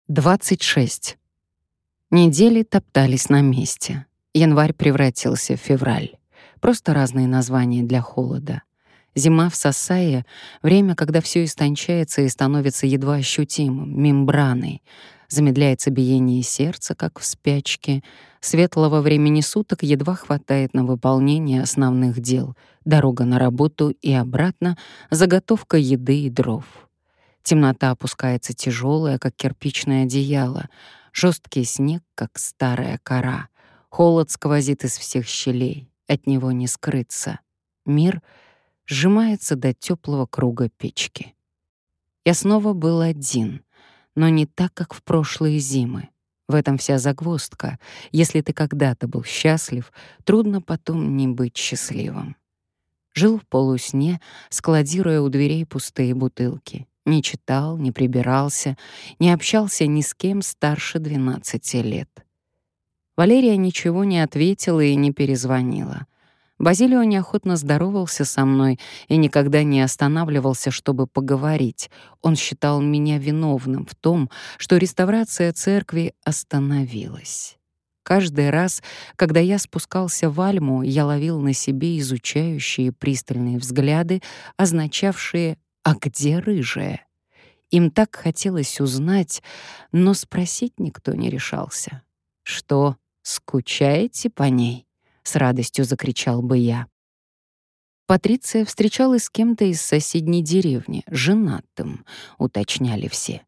26. Недели топтались на месте. Январь превратился в февраль. Просто разные названия для холода. Зима в Сасае — время, когда все истончается и становится едва ощутимым, мембраной. Замедляется биение сердца, как в спячке. Светлого времени суток едва хватает на выполнение основных дел. Дорога на работу и обратно, заготовка еды и дров. Темнота опускается тяжелая, как кирпичное одеяло. Жесткий снег, как старая кора. Холод сквозит из всех щелей. От него не скрыться. Мир сжимается до теплого круга печки. Я снова был один, но не так, как в прошлые зимы. В этом вся загвоздка. Если ты когда-то был счастлив, трудно потом не быть счастливым. Жил в полусне, складируя у дверей пустые бутылки. Не читал, не прибирался, не общался ни с кем старше 12 лет. Валерия ничего не ответила и не перезвонила. Базилио неохотно здоровался со мной и никогда не останавливался, чтобы поговорить. Он считал меня виновным в том, что реставрация церкви остановилась. Каждый раз, когда я спускался в Альму, я ловил на себе изучающие пристальные взгляды, означавшие «А где рыжая?». Им так хотелось узнать, но спросить никто не решался. «Что, скучаете по ней?» — с радостью закричал бы я. Патриция встречалась с кем-то из соседней деревни, женатым, уточняли все.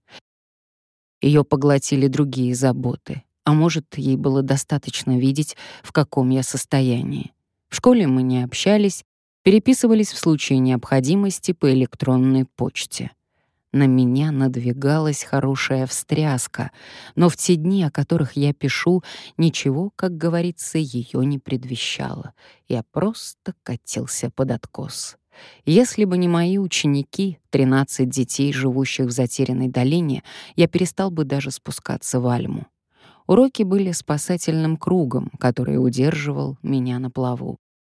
Ее поглотили другие заботы, а может, ей было достаточно видеть, в каком я состоянии. В школе мы не общались, переписывались в случае необходимости по электронной почте. На меня надвигалась хорошая встряска, но в те дни, о которых я пишу, ничего, как говорится, ее не предвещало. Я просто катился под откос. Если бы не мои ученики, 13 детей, живущих в затерянной долине, я перестал бы даже спускаться в Альму. Уроки были спасательным кругом, который удерживал меня на плаву.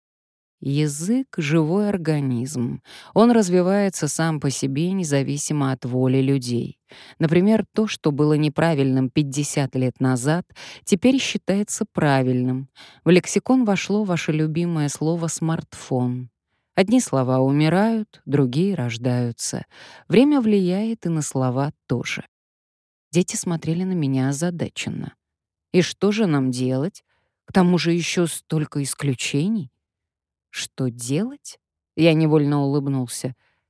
Язык — живой организм. Он развивается сам по себе, независимо от воли людей. Например, то, что было неправильным 50 лет назад, теперь считается правильным. В лексикон вошло ваше любимое слово «смартфон». Одни слова умирают, другие рождаются. Время влияет и на слова тоже. Дети смотрели на меня озадаченно. И что же нам делать? К тому же еще столько исключений. Что делать? Я невольно улыбнулся.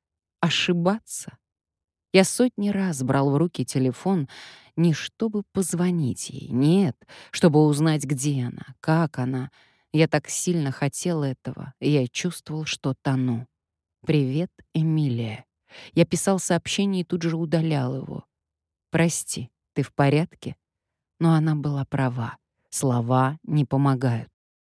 Ошибаться. Я сотни раз брал в руки телефон не чтобы позвонить ей, нет, чтобы узнать, где она, как она. Я так сильно хотел этого, и я чувствовал, что тону. «Привет, Эмилия». Я писал сообщение и тут же удалял его. «Прости, ты в порядке?» Но она была права. Слова не помогают.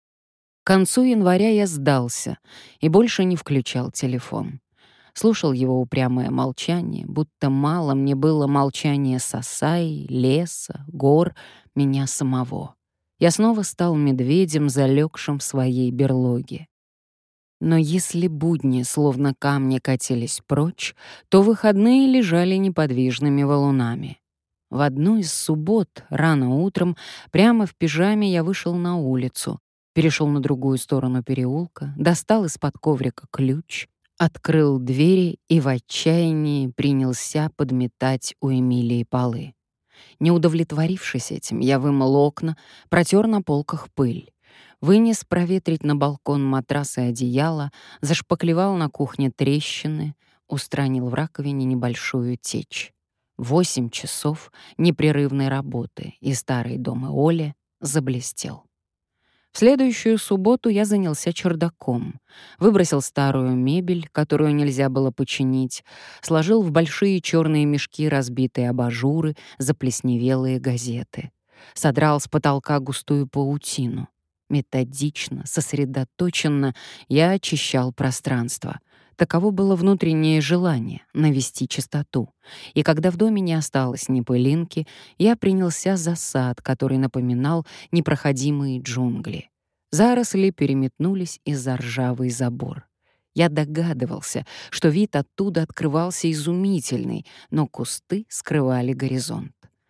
К концу января я сдался и больше не включал телефон. Слушал его упрямое молчание, будто мало мне было молчания Сасаи, леса, гор, меня самого. Я снова стал медведем, залегшим в своей берлоге. Но если будни словно камни катились прочь, то выходные лежали неподвижными валунами. В одну из суббот, рано утром, прямо в пижаме я вышел на улицу, перешел на другую сторону переулка, достал из-под коврика ключ, открыл двери и в отчаянии принялся подметать у Эмилии полы. Не удовлетворившись этим, я вымыл окна, протер на полках пыль, вынес проветрить на балкон матрас и одеяло, зашпаклевал на кухне трещины, устранил в раковине небольшую течь. 8 часов непрерывной работы, и старый дом Оли заблестел. В следующую субботу я занялся чердаком, выбросил старую мебель, которую нельзя было починить, сложил в большие черные мешки разбитые абажуры, заплесневелые газеты, содрал с потолка густую паутину. Методично, сосредоточенно я очищал пространство. Таково было внутреннее желание — навести чистоту. И когда в доме не осталось ни пылинки, я принялся за сад, который напоминал непроходимые джунгли. Заросли переметнулись из-за ржавый забор. Я догадывался, что вид оттуда открывался изумительный, но кусты скрывали горизонт.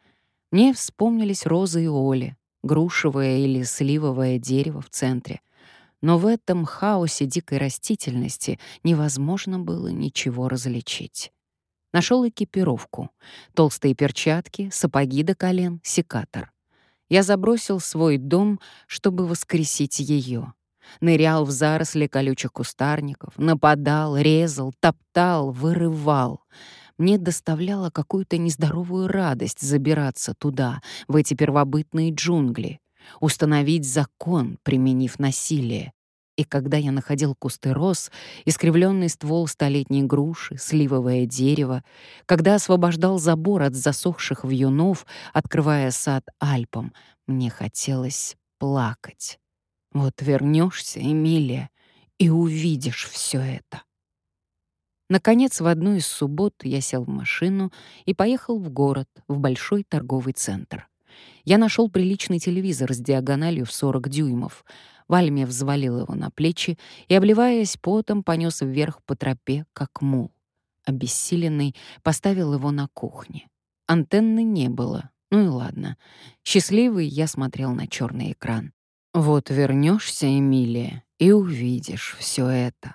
Мне вспомнились розы и оли, грушевое или сливовое дерево в центре. Но в этом хаосе дикой растительности невозможно было ничего различить. Нашел экипировку: толстые перчатки, сапоги до колен, секатор. Я забросил свой дом, чтобы воскресить ее. Нырял в заросли колючих кустарников, нападал, резал, топтал, вырывал. Мне доставляло какую-то нездоровую радость забираться туда, в эти первобытные джунгли, установить закон, применив насилие. И когда я находил кусты роз, искривленный ствол столетней груши, сливовое дерево, когда освобождал забор от засохших вьюнов, открывая сад Альпам, мне хотелось плакать. Вот вернешься, Эмилия, и увидишь все это. Наконец, в одну из суббот я сел в машину и поехал в город, в большой торговый центр. Я нашел приличный телевизор с диагональю в 40 дюймов. Вальме взвалил его на плечи и, обливаясь потом, понес вверх по тропе, как мул. Обессиленный, поставил его на кухне. Антенны не было. Ну и ладно. Счастливый, я смотрел на черный экран. Вот вернешься, Эмилия, и увидишь все это.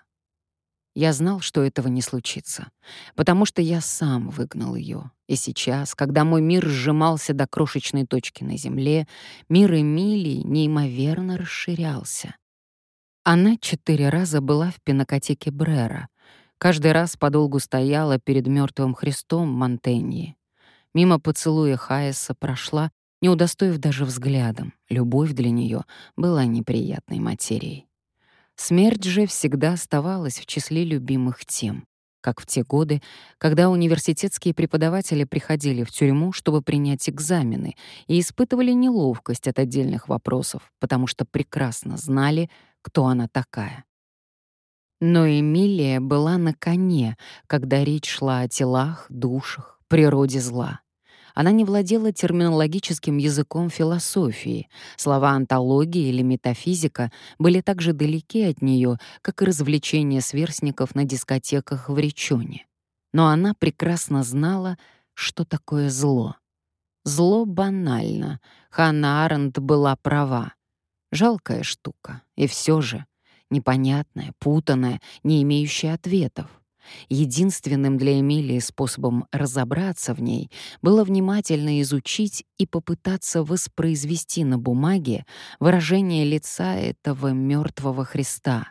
Я знал, что этого не случится, потому что я сам выгнал ее. И сейчас, когда мой мир сжимался до крошечной точки на земле, мир Эмилии неимоверно расширялся. Она 4 раза была в пинакотеке Брера. Каждый раз подолгу стояла перед мертвым Христом Монтеньи. Мимо поцелуя Хайеса прошла, не удостоив даже взглядом. Любовь для нее была неприятной материей. Смерть же всегда оставалась в числе любимых тем, как в те годы, когда университетские преподаватели приходили в тюрьму, чтобы принять экзамены, и испытывали неловкость от отдельных вопросов, потому что прекрасно знали, кто она такая. Но Эмилия была на коне, когда речь шла о телах, душах, природе зла. Она не владела терминологическим языком философии. Слова антология или метафизика были так же далеки от нее, как и развлечения сверстников на дискотеках в Ричоне. Но она прекрасно знала, что такое зло. Зло банально. Ханна Аренд была права. Жалкая штука. И все же непонятная, путанная, не имеющая ответов. Единственным для Эмилии способом разобраться в ней было внимательно изучить и попытаться воспроизвести на бумаге выражение лица этого мертвого Христа.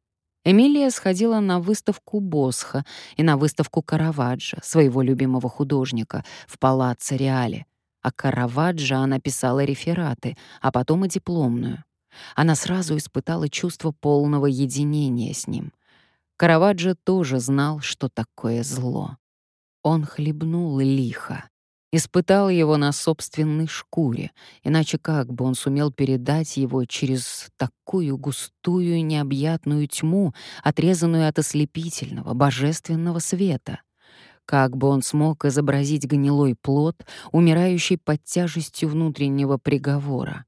Эмилия сходила на выставку Босха и на выставку Караваджо, своего любимого художника, в Палаццо Реале. О Караваджо она писала рефераты, а потом и дипломную. Она сразу испытала чувство полного единения с ним. Караваджо тоже знал, что такое зло. Он хлебнул лихо, испытал его на собственной шкуре, иначе как бы он сумел передать его через такую густую и необъятную тьму, отрезанную от ослепительного, божественного света? Как бы он смог изобразить гнилой плод, умирающий под тяжестью внутреннего приговора?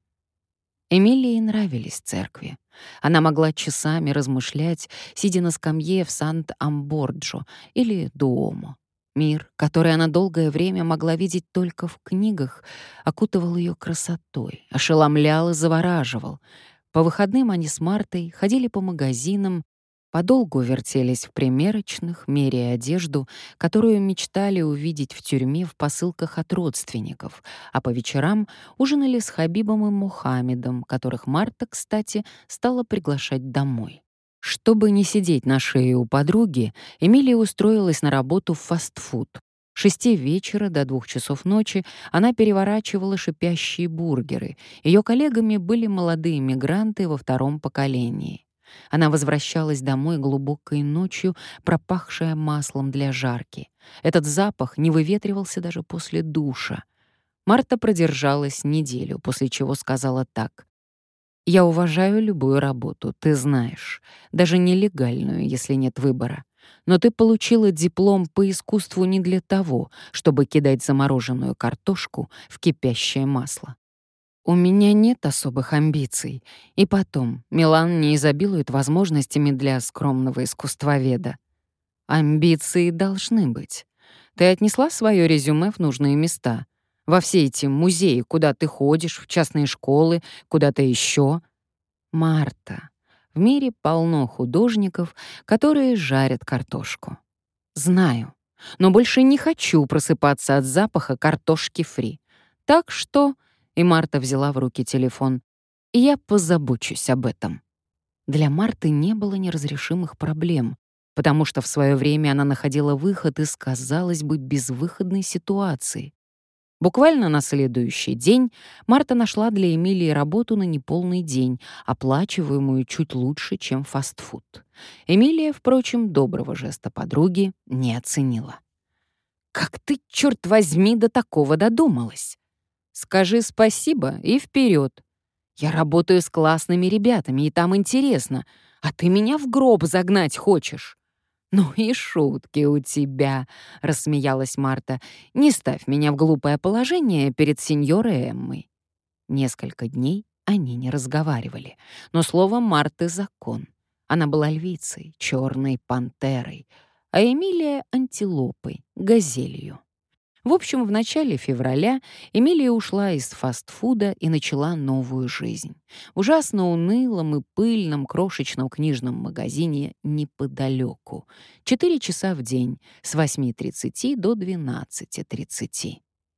Эмилии нравились церкви. Она могла часами размышлять, сидя на скамье в Сант-Амборджо или Дуомо. Мир, который она долгое время могла видеть только в книгах, окутывал ее красотой, ошеломлял и завораживал. По выходным они с Мартой ходили по магазинам, подолгу вертелись в примерочных, меряя одежду, которую мечтали увидеть в тюрьме в посылках от родственников, а по вечерам ужинали с Хабибом и Мухаммедом, которых Марта, кстати, стала приглашать домой. Чтобы не сидеть на шее у подруги, Эмилия устроилась на работу в фастфуд. С 6 вечера до 2 часов ночи она переворачивала шипящие бургеры. Ее коллегами были молодые мигранты во втором поколении. Она возвращалась домой глубокой ночью, пропахшая маслом для жарки. Этот запах не выветривался даже после душа. Марта продержалась неделю, после чего сказала так: «Я уважаю любую работу, ты знаешь, даже нелегальную, если нет выбора. Но ты получила диплом по искусству не для того, чтобы кидать замороженную картошку в кипящее масло. У меня нет особых амбиций. И потом, Милан не изобилует возможностями для скромного искусствоведа. Амбиции должны быть. Ты отнесла свое резюме в нужные места. во все эти музеи, куда ты ходишь, в частные школы, куда-то еще. Марта, в мире полно художников, которые жарят картошку. Знаю, но больше не хочу просыпаться от запаха картошки фри. Так что... И Марта взяла в руки телефон. И я позабочусь об этом. Для Марты не было неразрешимых проблем, потому что в свое время она находила выход из, казалось бы, безвыходной ситуации. Буквально на следующий день Марта нашла для Эмилии работу на неполный день, оплачиваемую чуть лучше, чем фастфуд. Эмилия, впрочем, доброго жеста подруги не оценила. «Как ты, черт возьми, до такого додумалась? Скажи спасибо и вперед. Я работаю с классными ребятами, и там интересно, а ты меня в гроб загнать хочешь?» «Ну и шутки у тебя», — рассмеялась Марта. «Не ставь меня в глупое положение перед сеньорой Эммой». Несколько дней они не разговаривали, но слово Марты — закон. Она была львицей, черной пантерой, а Эмилия — антилопой, газелью. В общем, в начале февраля Эмилия ушла из фастфуда и начала новую жизнь. В ужасно унылом и пыльном крошечном книжном магазине неподалеку. 4 часа в день, с 8:30 до 12:30.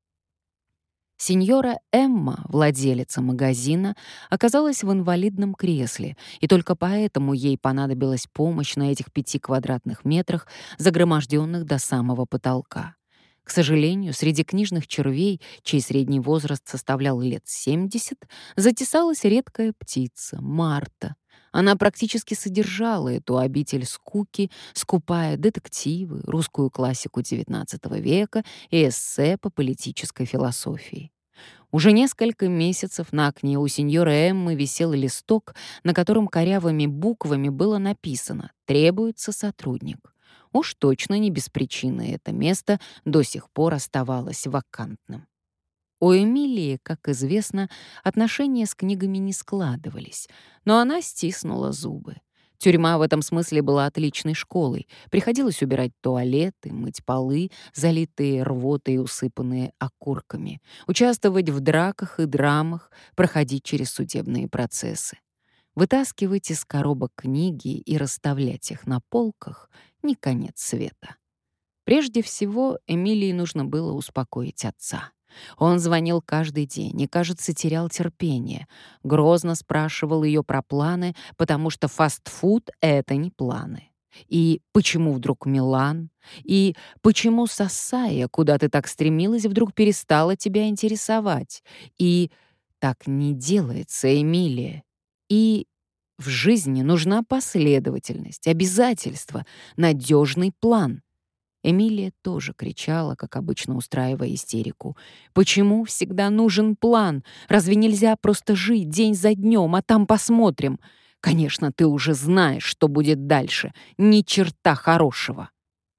Сеньора Эмма, владелица магазина, оказалась в инвалидном кресле, и только поэтому ей понадобилась помощь на этих 5 квадратных метрах, загроможденных до самого потолка. К сожалению, среди книжных червей, чей средний возраст составлял лет 70, затесалась редкая птица — Марта. Она практически содержала эту обитель скуки, скупая детективы, русскую классику XIX века и эссе по политической философии. Уже несколько месяцев на окне у сеньоры Эммы висел листок, на котором корявыми буквами было написано «Требуется сотрудник». Уж точно не без причины это место до сих пор оставалось вакантным. У Эмилии, как известно, отношения с книгами не складывались, но она стиснула зубы. Тюрьма в этом смысле была отличной школой. Приходилось убирать туалеты, мыть полы, залитые рвотой и усыпанные окурками, участвовать в драках и драмах, проходить через судебные процессы. Вытаскивать из коробок книги и расставлять их на полках — не конец света. Прежде всего, Эмилии нужно было успокоить отца. Он звонил каждый день и, кажется, терял терпение. Грозно спрашивал ее про планы, потому что фастфуд — это не планы. И почему вдруг Милан? И почему Сассая, куда ты так стремилась, вдруг перестала тебя интересовать? И так не делается, Эмилия. И в жизни нужна последовательность, обязательства, надежный план. Эмилия тоже кричала, как обычно устраивая истерику. «Почему всегда нужен план? Разве нельзя просто жить день за днем, а там посмотрим? Конечно, ты уже знаешь, что будет дальше. Ни черта хорошего».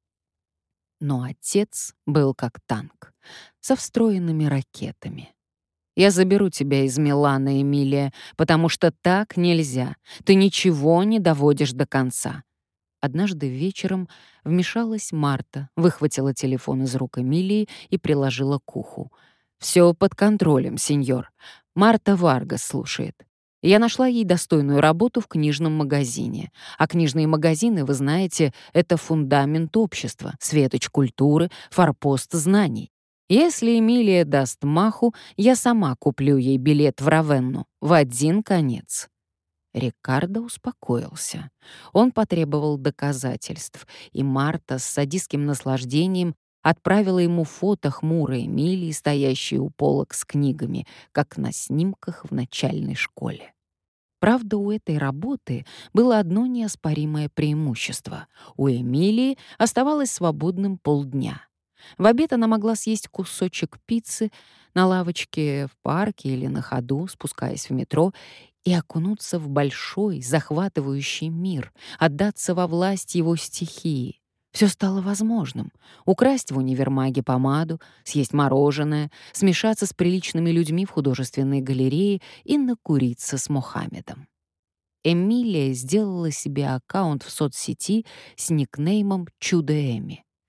Но отец был как танк, со встроенными ракетами. «Я заберу тебя из Милана, Эмилия, потому что так нельзя. Ты ничего не доводишь до конца». Однажды вечером вмешалась Марта, выхватила телефон из рук Эмилии и приложила к уху. «Все под контролем, сеньор. Марта Варгас слушает. Я нашла ей достойную работу в книжном магазине. А книжные магазины, вы знаете, это фундамент общества, светоч культуры, форпост знаний. Если Эмилия даст маху, я сама куплю ей билет в Равенну в один конец». Риккардо успокоился. Он потребовал доказательств, и Марта с садистским наслаждением отправила ему фото хмурой Эмилии, стоящей у полок с книгами, как на снимках в начальной школе. Правда, у этой работы было одно неоспоримое преимущество. У Эмилии оставалось свободным полдня. В обед она могла съесть кусочек пиццы на лавочке в парке или на ходу, спускаясь в метро, и окунуться в большой, захватывающий мир, отдаться во власть его стихии. Все стало возможным. Украсть в универмаге помаду, съесть мороженое, смешаться с приличными людьми в художественной галерее и накуриться с Мохаммедом. Эмилия сделала себе аккаунт в соцсети с никнеймом «Чудо Эми».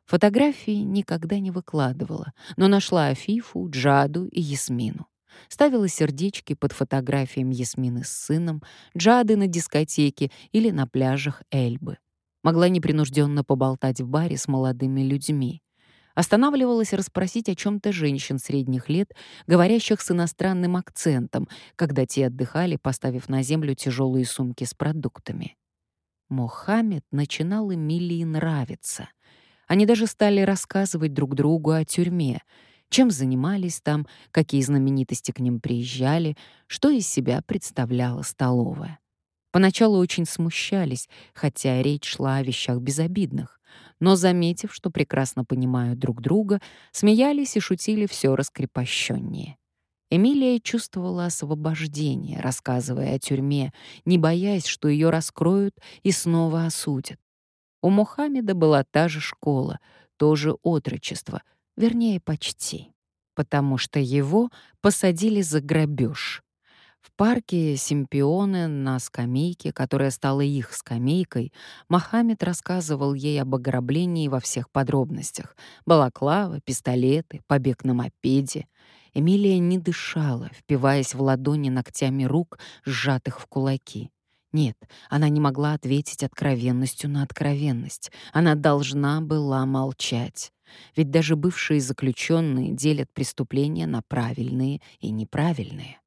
Фотографии никогда не выкладывала, но нашла Афифу, Джаду и Ясмину. Ставила сердечки под фотографиями Ясмины с сыном, Джады на дискотеке или на пляжах Эльбы. Могла непринужденно поболтать в баре с молодыми людьми. Останавливалась расспросить о чем-то женщин средних лет, говорящих с иностранным акцентом, когда те отдыхали, поставив на землю тяжелые сумки с продуктами. Мохаммед начинал Эмилии нравиться. Они даже стали рассказывать друг другу о тюрьме, чем занимались там, какие знаменитости к ним приезжали, что из себя представляла столовая. Поначалу очень смущались, хотя речь шла о вещах безобидных, но, заметив, что прекрасно понимают друг друга, смеялись и шутили все раскрепощеннее. Эмилия чувствовала освобождение, рассказывая о тюрьме, не боясь, что ее раскроют и снова осудят. У Мухаммеда была та же школа, то же отрочество, вернее, почти, потому что его посадили за грабеж. В парке Симпионе на скамейке, которая стала их скамейкой, Мохаммед рассказывал ей об ограблении во всех подробностях. Балаклава, пистолеты, побег на мопеде. Эмилия не дышала, впиваясь в ладони ногтями рук, сжатых в кулаки. Нет, она не могла ответить откровенностью на откровенность. Она должна была молчать. Ведь даже бывшие заключенные делят преступления на правильные и неправильные.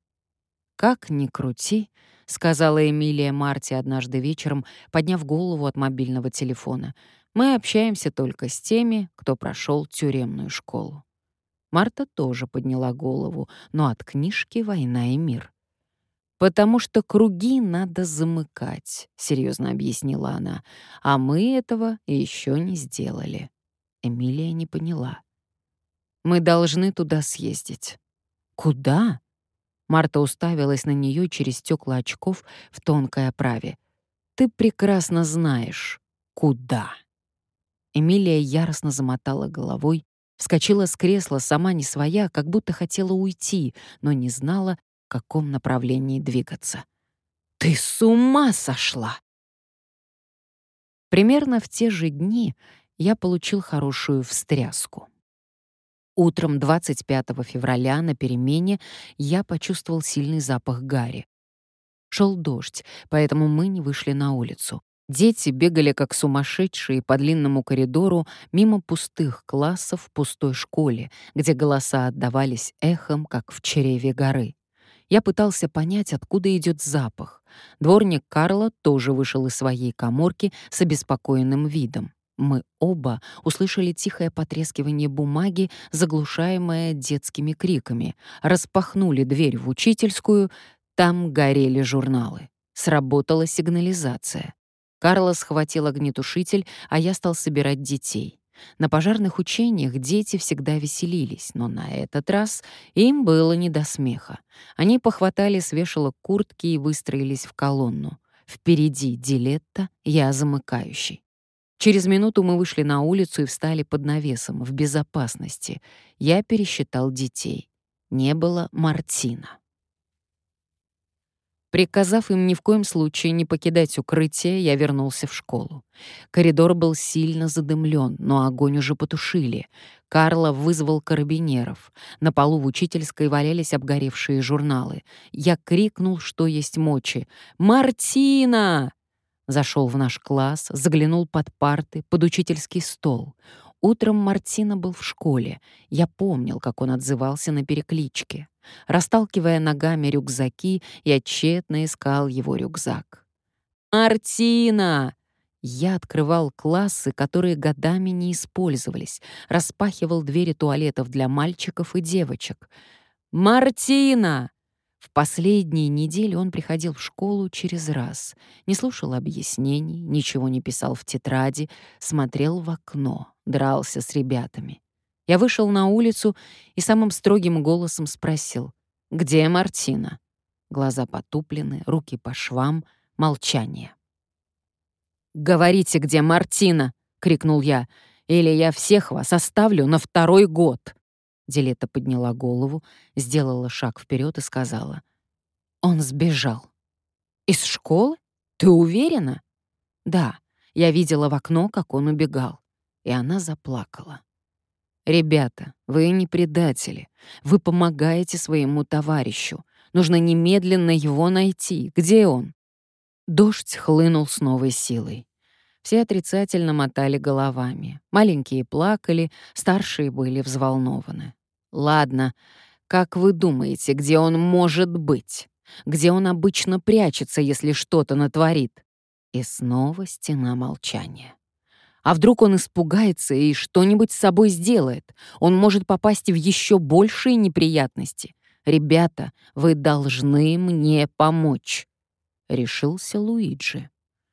«Как ни крути», — сказала Эмилия Марте однажды вечером, подняв голову от мобильного телефона, «мы общаемся только с теми, кто прошел тюремную школу». Марта тоже подняла голову, но от книжки «Война и мир». «Потому что круги надо замыкать», — серьезно объяснила она, «а мы этого еще не сделали». Эмилия не поняла. «Мы должны туда съездить». «Куда?» Марта уставилась на нее через стекла очков в тонкой оправе. «Ты прекрасно знаешь, куда». Эмилия яростно замотала головой, вскочила с кресла, сама не своя, как будто хотела уйти, но не знала, в каком направлении двигаться. «Ты с ума сошла!» Примерно в те же дни я получил хорошую встряску. Утром 25 февраля на перемене я почувствовал сильный запах гари. Шел дождь, поэтому мы не вышли на улицу. Дети бегали как сумасшедшие по длинному коридору мимо пустых классов в пустой школе, где голоса отдавались эхом, как в чреве горы. Я пытался понять, откуда идет запах. Дворник Карла тоже вышел из своей каморки с обеспокоенным видом. Мы оба услышали тихое потрескивание бумаги, заглушаемое детскими криками, распахнули дверь в учительскую, там горели журналы. Сработала сигнализация. Карла схватил огнетушитель, а я стал собирать детей. На пожарных учениях дети всегда веселились, но на этот раз им было не до смеха. Они похватали с вешалок куртки и выстроились в колонну. Впереди Дилетта, я замыкающий. Через минуту мы вышли на улицу и встали под навесом, в безопасности. Я пересчитал детей. Не было Мартина. Приказав им ни в коем случае не покидать укрытие, я вернулся в школу. Коридор был сильно задымлен, но огонь уже потушили. Карло вызвал карабинеров. На полу в учительской валялись обгоревшие журналы. Я крикнул, что есть мочи. «Мартина!» Зашел в наш класс, заглянул под парты, под учительский стол. Утром Мартина был в школе. Я помнил, как он отзывался на перекличке. Расталкивая ногами рюкзаки, я тщетно искал его рюкзак. «Мартина!» Я открывал классы, которые годами не использовались, распахивал двери туалетов для мальчиков и девочек. «Мартина!» В последние недели он приходил в школу через раз, не слушал объяснений, ничего не писал в тетради, смотрел в окно, дрался с ребятами. Я вышел на улицу и самым строгим голосом спросил: «Где Мартина?» Глаза потуплены, руки по швам, молчание. «Говорите, где Мартина!» — крикнул я. «Или я всех вас оставлю на 2-й год!» Дилетта подняла голову, сделала шаг вперед и сказала: «Он сбежал». «Из школы? Ты уверена?» «Да, я видела в окно, как он убегал». и она заплакала. «Ребята, вы не предатели. Вы помогаете своему товарищу. Нужно немедленно его найти. Где он?» Дождь хлынул с новой силой. Все отрицательно мотали головами. Маленькие плакали, старшие были взволнованы. «Ладно, как вы думаете, где он может быть? Где он обычно прячется, если что-то натворит?» И снова стена молчания. А вдруг он испугается и что-нибудь с собой сделает? Он может попасть в еще большие неприятности. «Ребята, вы должны мне помочь», — решился Луиджи.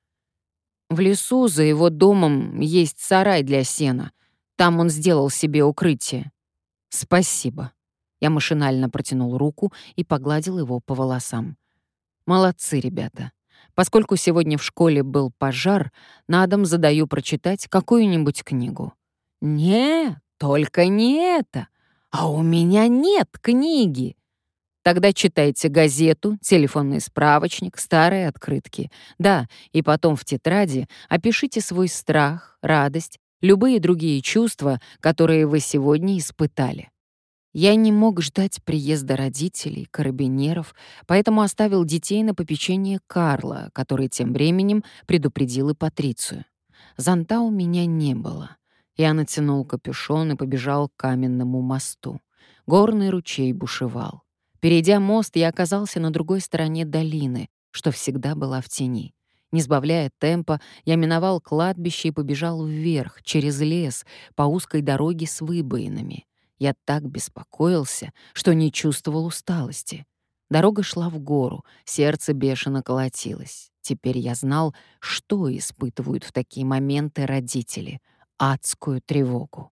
«В лесу за его домом есть сарай для сена. Там он сделал себе укрытие». «Спасибо». Я машинально протянул руку и погладил его по волосам. «Молодцы, ребята. Поскольку сегодня в школе был пожар, на дом задаю прочитать какую-нибудь книгу». «Не, только не это. А у меня нет книги». «Тогда читайте газету, телефонный справочник, старые открытки. Да, и потом в тетради опишите свой страх, радость, любые другие чувства, которые вы сегодня испытали». Я не мог ждать приезда родителей, карабинеров, поэтому оставил детей на попечение Карла, который тем временем предупредил и Патрицию. Зонта у меня не было. Я натянул капюшон и побежал к каменному мосту. Горный ручей бушевал. Перейдя мост, я оказался на другой стороне долины, что всегда была в тени. Не сбавляя темпа, я миновал кладбище и побежал вверх, через лес, по узкой дороге с выбоинами. Я так беспокоился, что не чувствовал усталости. Дорога шла в гору, сердце бешено колотилось. Теперь я знал, что испытывают в такие моменты родители — адскую тревогу.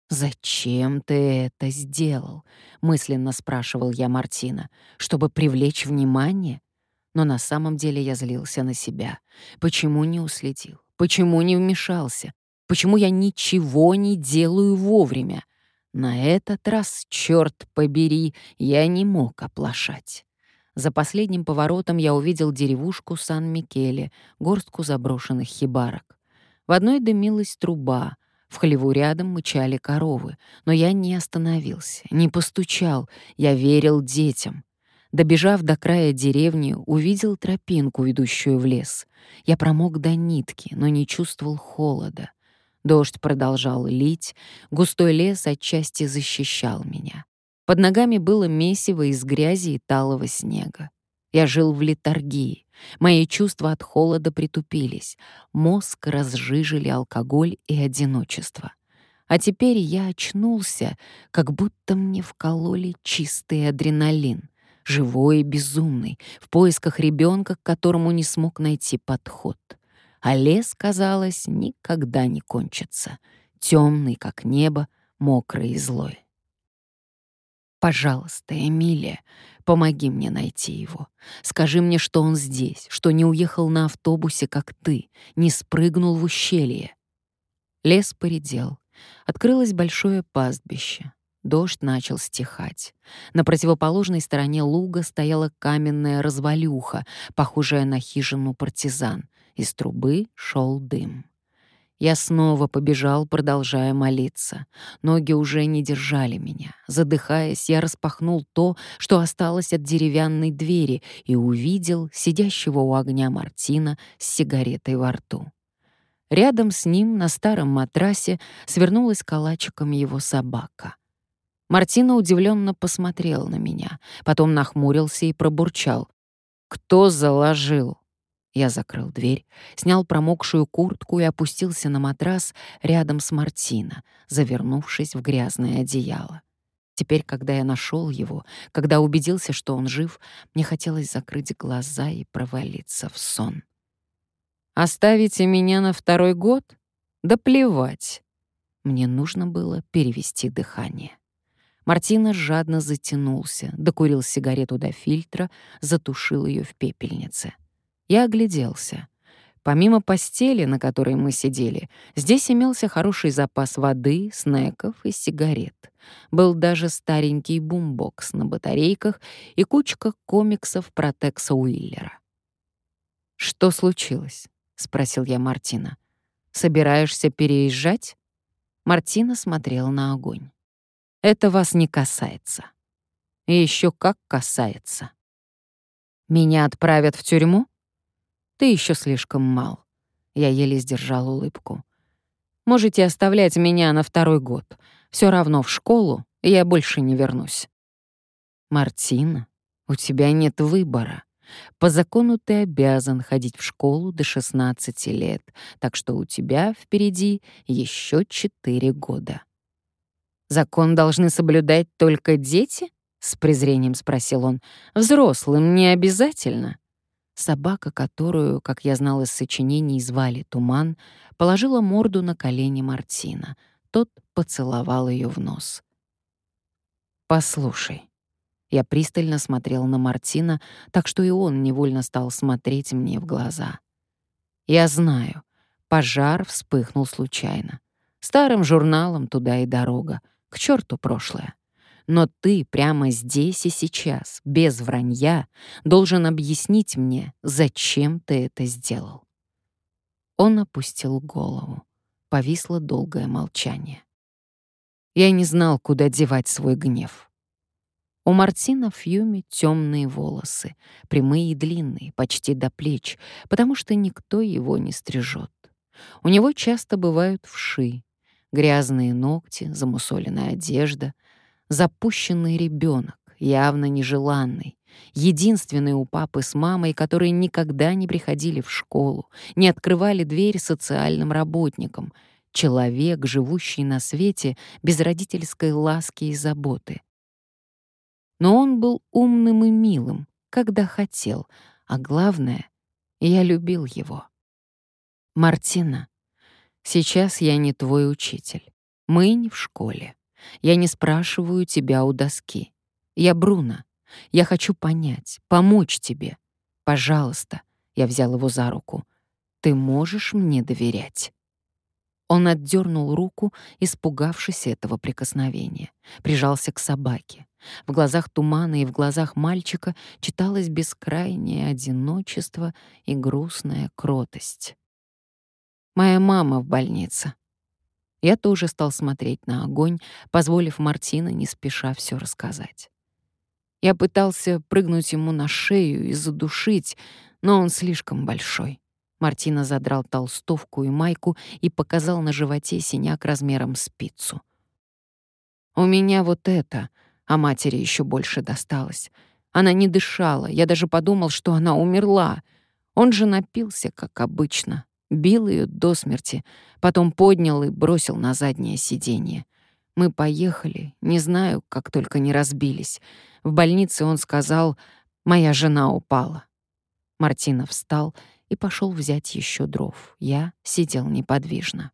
«Зачем ты это сделал?» — мысленно спрашивал я Мартина. «Чтобы привлечь внимание?» Но на самом деле я злился на себя. Почему не уследил? Почему не вмешался? Почему я ничего не делаю вовремя? На этот раз, черт побери, я не мог оплошать. За последним поворотом я увидел деревушку Сан-Микеле, горстку заброшенных хибарок. В одной дымилась труба, в хлеву рядом мычали коровы, но я не остановился, не постучал, я верил детям. Добежав до края деревни, увидел тропинку, ведущую в лес. Я промок до нитки, но не чувствовал холода. Дождь продолжал лить, густой лес отчасти защищал меня. Под ногами было месиво из грязи и талого снега. Я жил в летаргии. Мои чувства от холода притупились. Мозг разжижили алкоголь и одиночество. А теперь я очнулся, как будто мне вкололи чистый адреналин. Живой и безумный, в поисках ребенка, к которому не смог найти подход. А лес, казалось, никогда не кончится. Темный, как небо, мокрый и злой. «Пожалуйста, Эмилия, помоги мне найти его. Скажи мне, что он здесь, что не уехал на автобусе, как ты, не спрыгнул в ущелье». Лес поредел. Открылось большое пастбище. Дождь начал стихать. На противоположной стороне луга стояла каменная развалюха, похожая на хижину партизан. Из трубы шел дым. Я снова побежал, продолжая молиться. Ноги уже не держали меня. Задыхаясь, я распахнул то, что осталось от деревянной двери, и увидел сидящего у огня Мартина с сигаретой во рту. Рядом с ним на старом матрасе свернулась калачиком его собака. Мартино удивленно посмотрел на меня, потом нахмурился и пробурчал: «Кто заложил?» Я закрыл дверь, снял промокшую куртку и опустился на матрас рядом с Мартино, завернувшись в грязное одеяло. Теперь, когда я нашел его, когда убедился, что он жив, мне хотелось закрыть глаза и провалиться в сон. «Оставите меня на 2-й год? Да плевать!» Мне нужно было перевести дыхание. Мартино жадно затянулся, докурил сигарету до фильтра, затушил ее в пепельнице. Я огляделся. Помимо постели, на которой мы сидели, здесь имелся хороший запас воды, снеков и сигарет. Был даже старенький бумбокс на батарейках и кучка комиксов про Текса Уиллера. «Что случилось?» — спросил я Мартина. «Собираешься переезжать?» Мартина смотрела на огонь. «Это вас не касается». «И еще как касается». «Меня отправят в тюрьму?» «Ты еще слишком мал». Я еле сдержал улыбку. «Можете оставлять меня на 2-й год. Все равно в школу я больше не вернусь». «Мартина, у тебя нет выбора. По закону ты обязан ходить в школу до 16 лет, так что у тебя впереди еще 4 года». «Закон должны соблюдать только дети?» — с презрением спросил он. «Взрослым не обязательно». Собака, которую, как я знал из сочинений, звали Туман, положила морду на колени Мартина. Тот поцеловал ее в нос. «Послушай». Я пристально смотрел на Мартина, так что и он невольно стал смотреть мне в глаза. «Я знаю, пожар вспыхнул случайно. Старым журналом туда и дорога. К черту прошлое. Но ты прямо здесь и сейчас, без вранья, должен объяснить мне, зачем ты это сделал». Он опустил голову. Повисло долгое молчание. Я не знал, куда девать свой гнев. У Мартина Фьюми темные волосы, прямые и длинные, почти до плеч, потому что никто его не стрижет. У него часто бывают вши, грязные ногти, замусоленная одежда, запущенный ребенок, явно нежеланный, единственный у папы с мамой, которые никогда не приходили в школу, не открывали дверь социальным работникам, человек, живущий на свете без родительской ласки и заботы. Но он был умным и милым, когда хотел, а главное, я любил его. «Мартина, сейчас я не твой учитель. Мы не в школе. Я не спрашиваю тебя у доски. Я Бруно. Я хочу понять, помочь тебе. Пожалуйста», — я взял его за руку. «Ты можешь мне доверять?» Он отдернул руку, испугавшись этого прикосновения, прижался к собаке. В глазах Тумана и в глазах мальчика читалось бескрайнее одиночество и грустная кротость. «Моя мама в больнице». Я тоже стал смотреть на огонь, позволив Мартина не спеша все рассказать. Я пытался прыгнуть ему на шею и задушить, но он слишком большой. Мартина задрал толстовку и майку и показал на животе синяк размером с пиццу. «У меня вот это», а матери еще больше досталось. Она не дышала, я даже подумал, что она умерла. Он же напился, как обычно, бил ее до смерти, потом поднял и бросил на заднее сиденье. Мы поехали, не знаю, как только не разбились. В больнице он сказал: «Моя жена упала». Мартина встал и пошел взять еще дров. Я сидел неподвижно.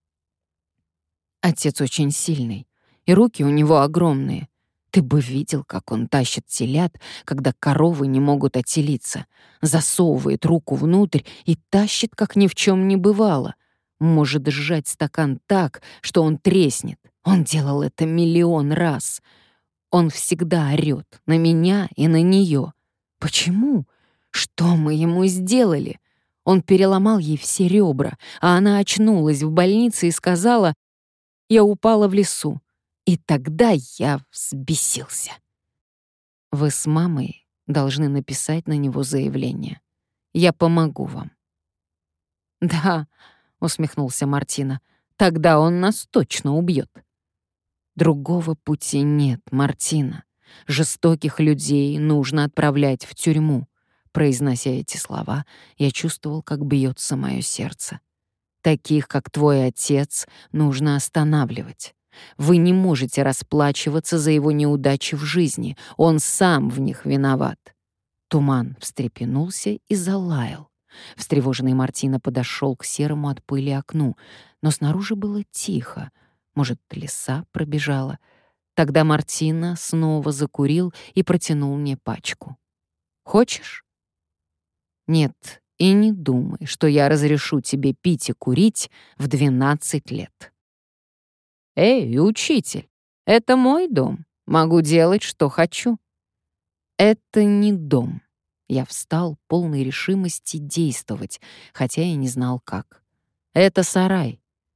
Отец очень сильный, и руки у него огромные. Ты бы видел, как он тащит телят, когда коровы не могут отелиться. Засовывает руку внутрь и тащит, как ни в чем не бывало. Может сжать стакан так, что он треснет. Он делал это миллион раз. Он всегда орёт на меня и на нее. Почему? Что мы ему сделали? Он переломал ей все ребра, а она очнулась в больнице и сказала: «Я упала в лесу». И тогда я взбесился. Вы с мамой должны написать на него заявление. Я помогу вам. «Да», — усмехнулся Мартина, — «тогда он нас точно убьет». Другого пути нет, Мартина. Жестоких людей нужно отправлять в тюрьму. Произнося эти слова, я чувствовал, как бьется мое сердце. Таких, как твой отец, нужно останавливать. Вы не можете расплачиваться за его неудачи в жизни. Он сам в них виноват. Туман встрепенулся и залаял. Встревоженный Мартина подошел к серому от пыли окну, но снаружи было тихо. Может, лиса пробежала. Тогда Мартина снова закурил и протянул мне пачку. «Хочешь?» «Нет, и не думай, что я разрешу тебе пить и курить в 12 лет». «Эй, учитель, это мой дом. Могу делать, что хочу». «Это не дом». Я встал, полной решимости действовать, хотя и не знал как. «Это сарай.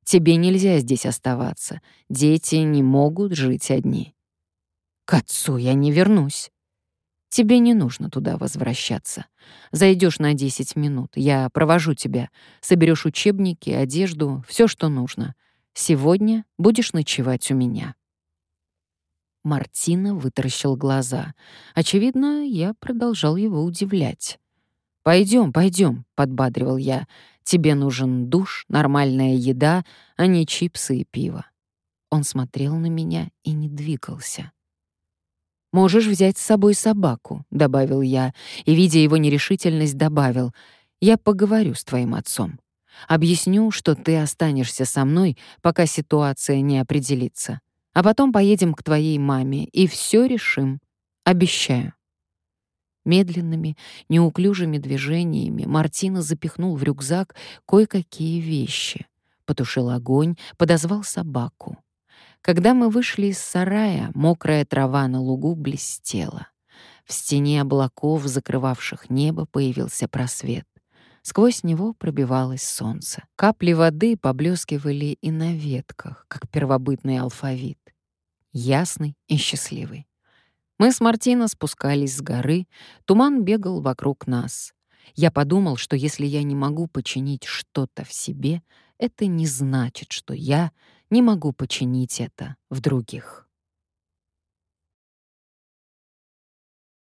Тебе нельзя здесь оставаться. Дети не могут жить одни. К отцу я не вернусь. Тебе не нужно туда возвращаться. Зайдешь на 10 минут. Я провожу тебя. Соберешь учебники, одежду, все, что нужно. Сегодня будешь ночевать у меня». Мартино вытаращил глаза. Очевидно, я продолжал его удивлять. Пойдем, пойдем, подбадривал я. «Тебе нужен душ, нормальная еда, а не чипсы и пиво». Он смотрел на меня и не двигался. «Можешь взять с собой собаку», — добавил я, и, видя его нерешительность, добавил: «Я поговорю с твоим отцом. Объясню, что ты останешься со мной, пока ситуация не определится. А потом поедем к твоей маме и все решим. Обещаю». Медленными, неуклюжими движениями Мартино запихнул в рюкзак кое-какие вещи, потушил огонь, подозвал собаку. Когда мы вышли из сарая, мокрая трава на лугу блестела. В стене облаков, закрывавших небо, появился просвет. Сквозь него пробивалось солнце. Капли воды поблескивали и на ветках, как первобытный алфавит. Ясный и счастливый. Мы с Мартино спускались с горы, туман бегал вокруг нас. Я подумал, что если я не могу починить что-то в себе, это не значит, что я не могу починить это в других.